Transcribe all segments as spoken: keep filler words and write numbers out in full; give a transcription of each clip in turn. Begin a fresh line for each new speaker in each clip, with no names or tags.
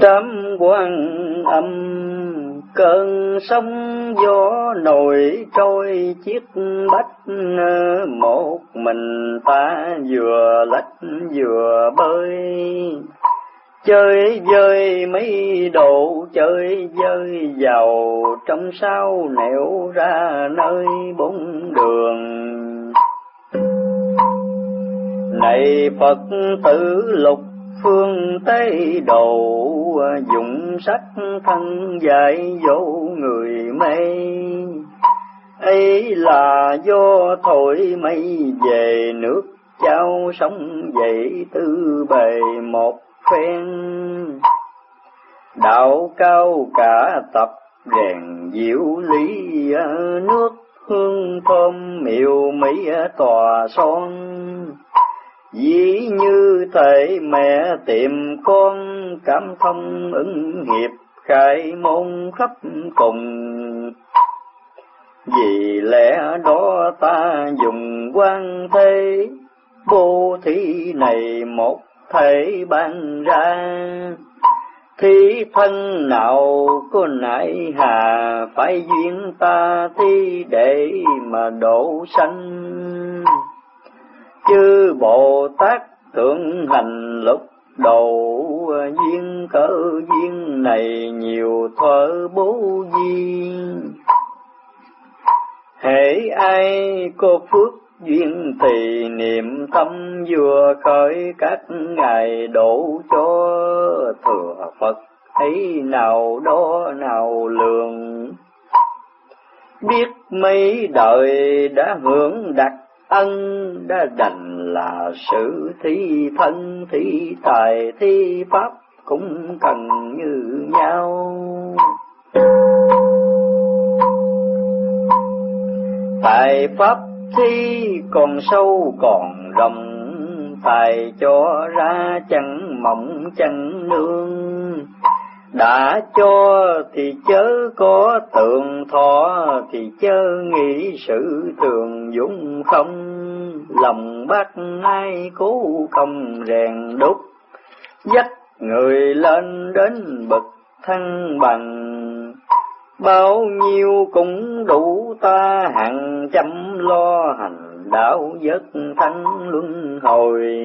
Đám quan âm cơn sóng gió nổi trôi chiếc bách, một mình ta vừa lách vừa bơi. Chơi vơi mấy độ chơi vơi vào trong sao nẻo ra nơi bốn đường. Này Phật tử lục phương Tây Độ, dụng sắc thân dạy dỗ người mê. Ấy là do thổi mây về nước trao sóng dậy tư bề một phen. Đạo cao cả tập rèn diệu lý, nước hương thơm miệu mỹ tòa son. Dĩ như thể mẹ tìm con, cảm thông ứng hiệp khai môn khắp cùng. Vì lẽ đó ta dùng quan thế, vô thí này một thể ban ra. Thí thân nào có nại hà, phải duyên ta thi để mà độ sanh. Chư Bồ Tát thượng hành lúc đầu, duyên cỡ duyên này nhiều thuở bố duyên. Hễ ai có phước duyên thì niệm tâm vừa khởi, các ngài đổ cho thừa Phật ấy nào đó nào lường. Biết mấy đời đã hưởng đặc ân, đã đành là sự thí thân thí tài thí pháp cũng cần như nhau. Tài pháp thi còn sâu còn rộng, tài cho ra chẳng mỏng chẳng nương. Đã cho thì chớ có tượng thọ, thì chớ nghĩ sự thường dũng không. Lòng bác ai cố công rèn đúc, dắt người lên đến bậc thăng bằng. Bao nhiêu cũng đủ ta hằng chăm lo, hành đạo vất thăng luân hồi.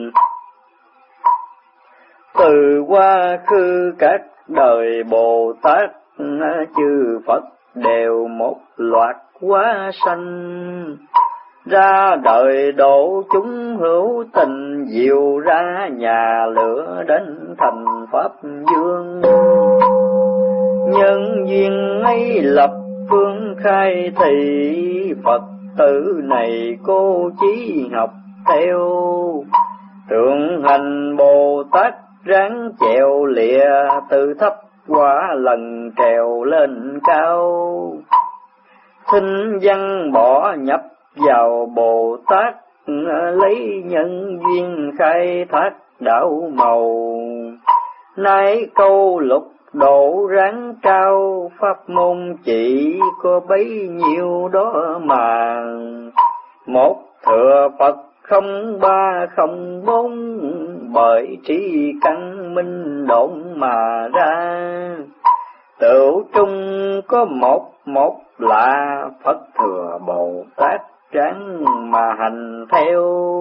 Từ quá khứ các đời Bồ Tát chư Phật đều một loạt hóa sanh. Ra đời độ chúng hữu tình, diệu ra nhà lửa đến thành Pháp vương. Nhân duyên ấy lập phương khai thị, Phật tử này cô chí học theo. Thượng hành Bồ Tát ráng chèo lìa, từ thấp quá lần trèo lên cao. Thinh văn bỏ nhập vào Bồ Tát, lấy nhân duyên khai thác đạo màu. Nay câu lục độ ráng cao, pháp môn chỉ có bấy nhiêu đó mà. Một thừa Phật không ba không bốn, bởi trí căn minh độn mà ra. Tựu trung có một một là Phật thừa Bồ Tát ráng mà hành theo.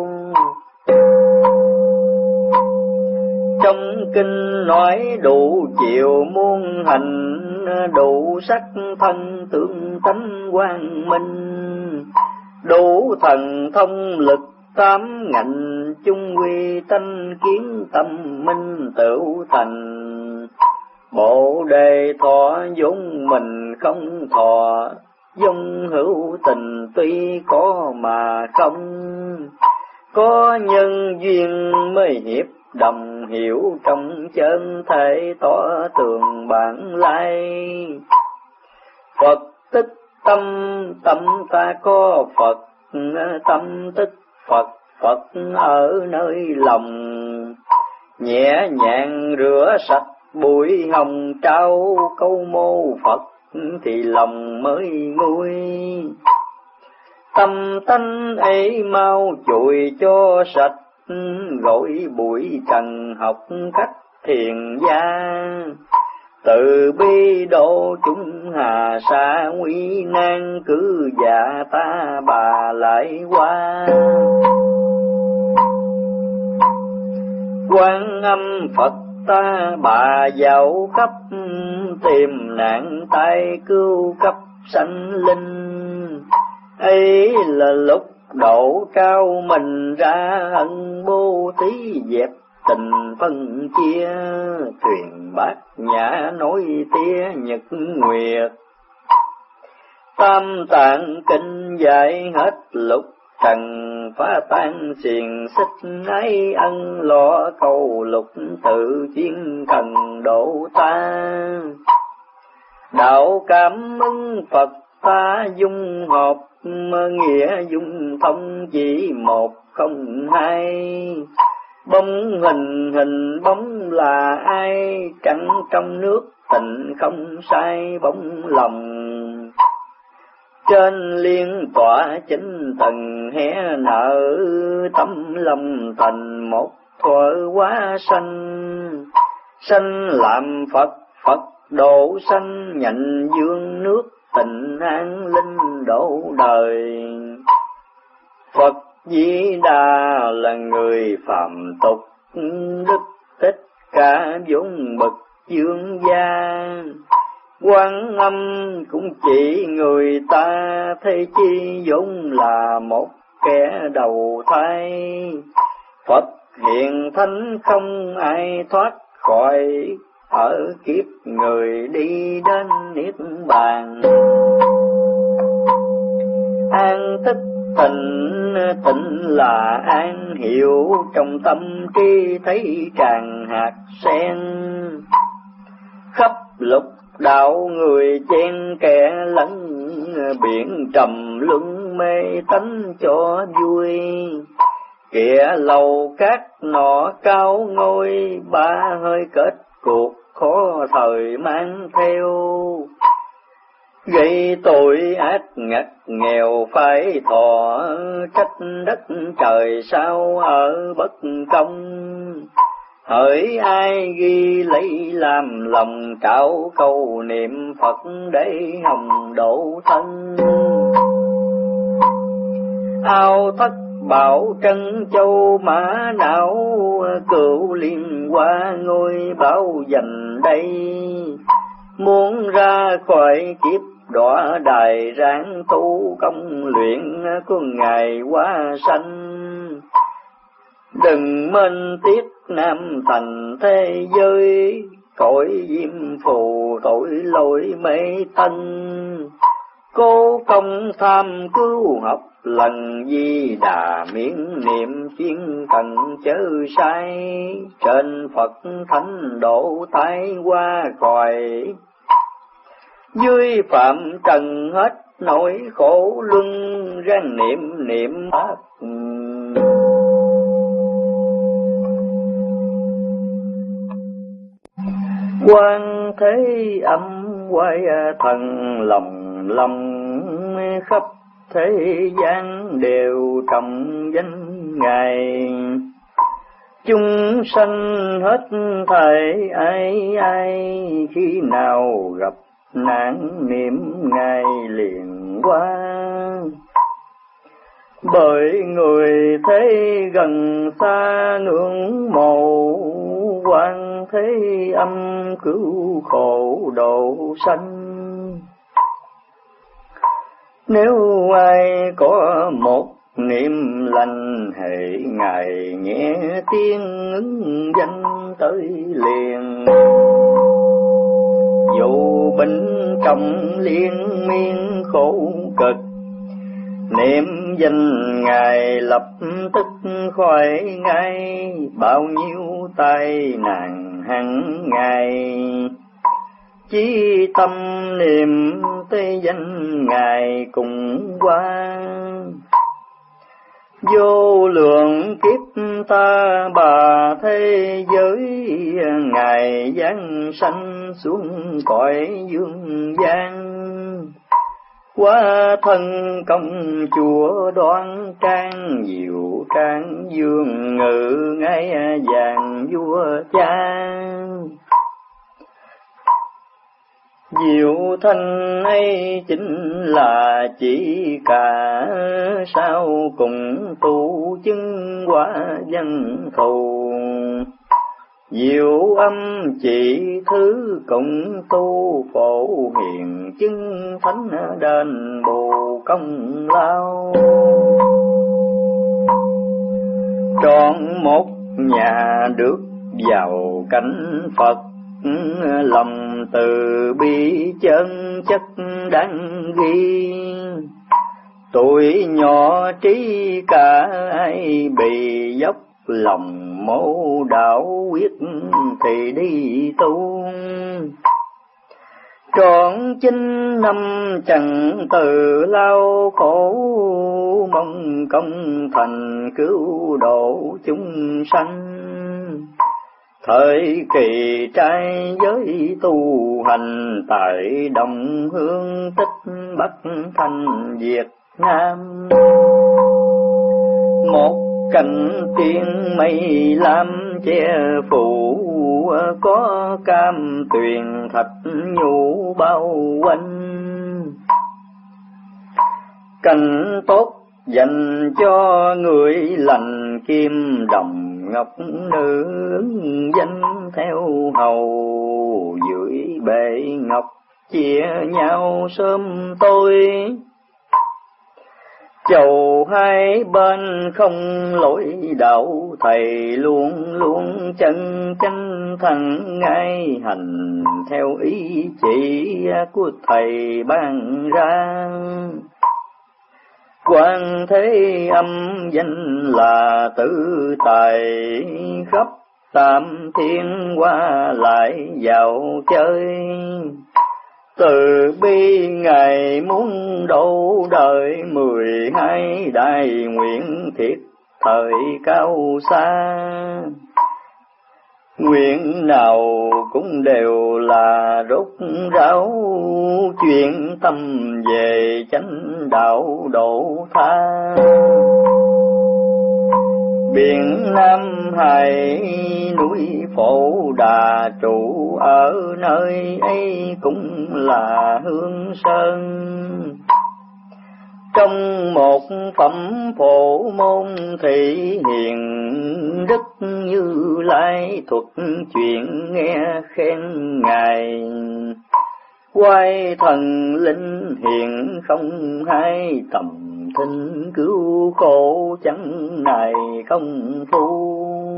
Trong kinh nói đủ chiều muôn hành, đủ sắc thân tướng tánh quang minh. Đủ thần thông lực tám ngạnh, chung quy tánh kiến tâm minh tựu thành. Bộ đề thọ vốn mình không thọ, dung hữu tình tuy có mà không. Có nhân duyên mới hiệp đồng hiểu, trong chân thể tỏ tường bản lai. Phật tức tâm, tâm ta có Phật, tâm tức Phật, Phật ở nơi lòng. Nhẹ nhàng rửa sạch bụi hồng trao, câu mô Phật thì lòng mới nguôi. Tâm tánh ấy mau chùi cho sạch, gọi bụi trần học cách thiền gia, từ bi độ chúng hà sa nguy nan, cứ dạ ta bà lại qua. Quan Âm Phật ta bà dạo khắp, tìm nạn tai cứu cấp sanh linh. Ấy là lúc độ cao mình ra, ân bố thí dẹp tình phân chia. Truyền bát nhã nói tía nhật nguyệt, tam tạng kinh dạy hết lục trần. Phá tan xiềng xích ấy ân lo cầu lục, tự chiến thần độ ta. Đạo cảm ơn Phật ta dung hợp, nghĩa dung thông chỉ một không hai. Bóng hình hình bóng là ai, trắng trong nước tình không sai bóng lòng. Trên liên tọa chính tầng hé nở, tấm lòng thành một thuở quá sanh. Sanh làm Phật, Phật độ sanh, nhận dương nước tình an linh độ đời. Phật Di Đà là người phàm tục, đức tất cả vốn bậc dương gia. Quan Âm cũng chỉ người ta, thấy chi vốn là một kẻ đầu thai. Phật hiện thánh không ai thoát khỏi, ở kiếp người đi đến niết bàn. An tích tịnh, tịnh là an hiểu, trong tâm trí thấy tràn hạt sen. Khắp lục đạo người chen kẽ lẫn, biển trầm luân mê tánh cho vui. Kẻ lầu cát nọ cao ngôi, ba hơi kết cuộc khó thời mang theo. Gây tội ác ngặt nghèo phải thọ, trách đất trời sao ở bất công. Hỡi ai ghi lấy làm lòng, trao câu niệm Phật để hồng độ thân. Ao thất bảo trân châu mã não, cửu liên qua ngôi bảo dành đây. Muốn ra khỏi kiếp đọa đài, ráng tu công luyện có ngày quá sanh. Đừng mênh tiếc nam thành thế giới, cõi diêm phù tội lỗi mê tân. Cố công tham cứu học lần Di Đà, miễn niệm chuyên cần chớ sai. Trên Phật thánh độ thái qua còi, dưới phạm trần hết nỗi khổ luân. Ráng niệm niệm Pháp Quan thế âm quay thần, lòng lòng khắp thế gian đều trọng danh Ngài. Chúng sanh hết thảy ai ai, khi nào gặp nạn niệm Ngài liền qua. Bởi người thế gần xa ngưỡng mộ, quan thế âm cứu khổ độ sanh. Nếu ai có một niệm lành, hễ Ngài nhẹ tiếng ứng danh tới liền. Dù bệnh trọng liên miên khổ cực, niệm danh Ngài lập tức khỏi ngay. Bao nhiêu tai nạn hằng ngày, chí tâm niệm tới danh Ngài cùng qua. Vô lượng kiếp ta bà thế giới, Ngài giáng sanh xuống cõi dương gian. Quá thân công chúa đoan trang, diệu trang dương ngự ngai vàng vua cha. Diệu thanh ấy chính là chỉ cả, sao cùng tu chứng quả dân thù. Diệu âm chỉ thứ cùng tu, phổ hiền chứng thánh đền bù công lao. Trọn một nhà được vào cảnh Phật, lòng từ bi chân chất đáng ghi. Tuổi nhỏ trí cả ai bị dốc, lòng mẫu đạo quyết thì đi tu. Trọn chín năm chẳng từ lao khổ, mong công thành cứu độ chúng sanh. Thời kỳ trai giới tu hành, tại đồng hương tích Bắc thành Việt Nam. Một cảnh tiên mây lam che phủ, có cam tuyền thạch nhũ bao quanh. Cảnh tốt dành cho người lành, kim đồng ngọc nữ danh theo hầu. Dưới bệ ngọc chia nhau sớm tối, chầu hai bên không lối đạo. Thầy luôn luôn chân chánh thẳng ngay, hành theo ý chỉ của thầy ban ra. Quan thế âm danh là tử tài, khắp tam thiên qua lại vào chơi. Từ bi Ngài muốn độ đời, mười hai đại nguyện thiết thời cao xa. Nguyện nào cũng đều là rốt ráo, chuyện tâm về chánh đạo độ tha. Biển Nam Hải núi Phổ Đà, trụ ở nơi ấy cũng là hương sơn. Trong một phẩm phổ môn thị hiện, Đức Như Lai thuật chuyện nghe khen Ngài. Quay thần linh hiện không hai, tầm thinh cứu khổ chẳng này công phu.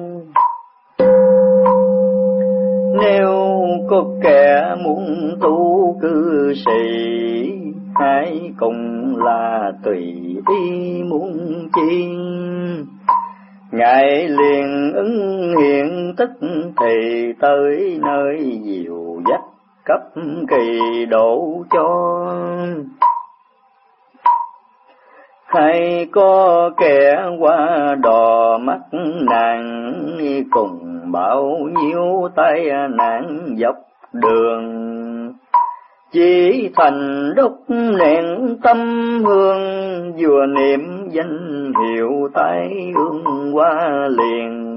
Nếu có kẻ muốn tu cư sĩ, hãy cùng là tùy ý muốn chi. Ngài liền ứng hiện tức thì tới nơi, dìu dắt cấp kỳ độ cho. Hay có kẻ qua đò mắt nàng, cùng bao nhiêu tai nạn dọc đường. Chỉ thành đúc nén tâm hương, vừa niệm danh hiệu tai ương qua liền.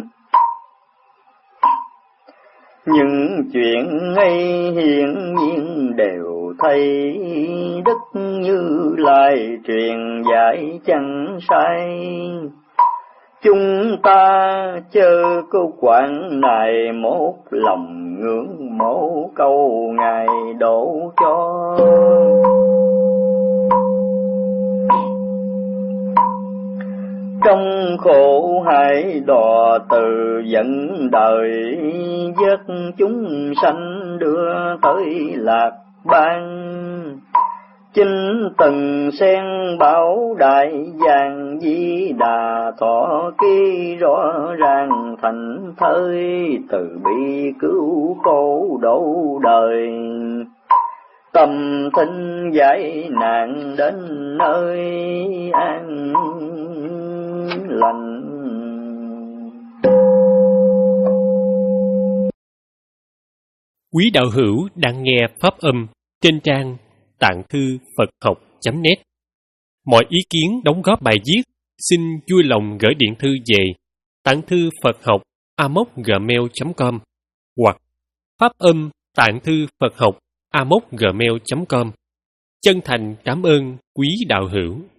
Những chuyện ngay hiển nhiên đều thấy, Đức Như Lai truyền dạy chẳng sai. Chúng ta chớ có quản này, một lòng ngưỡng mộ câu Ngài độ cho. Trong khổ hại đò từ dẫn đời, giấc chúng sanh đưa tới lạc ban. Chính từng sen bảo đại vàng, Di Đà thọ ký rõ ràng thành thơi. Từ bi cứu khổ độ đời, tâm thinh giải nạn đến nơi an lành.
Quý đạo hữu đang nghe pháp âm trên trang tạng thư Phật học chấm net. Mọi ý kiến đóng góp bài viết xin vui lòng gửi điện thư về tạng thư Phật học a m o c gmail chấm com hoặc phát âm tạng thư Phật học a m o c gmail chấm com. Chân thành cảm ơn quý đạo hữu.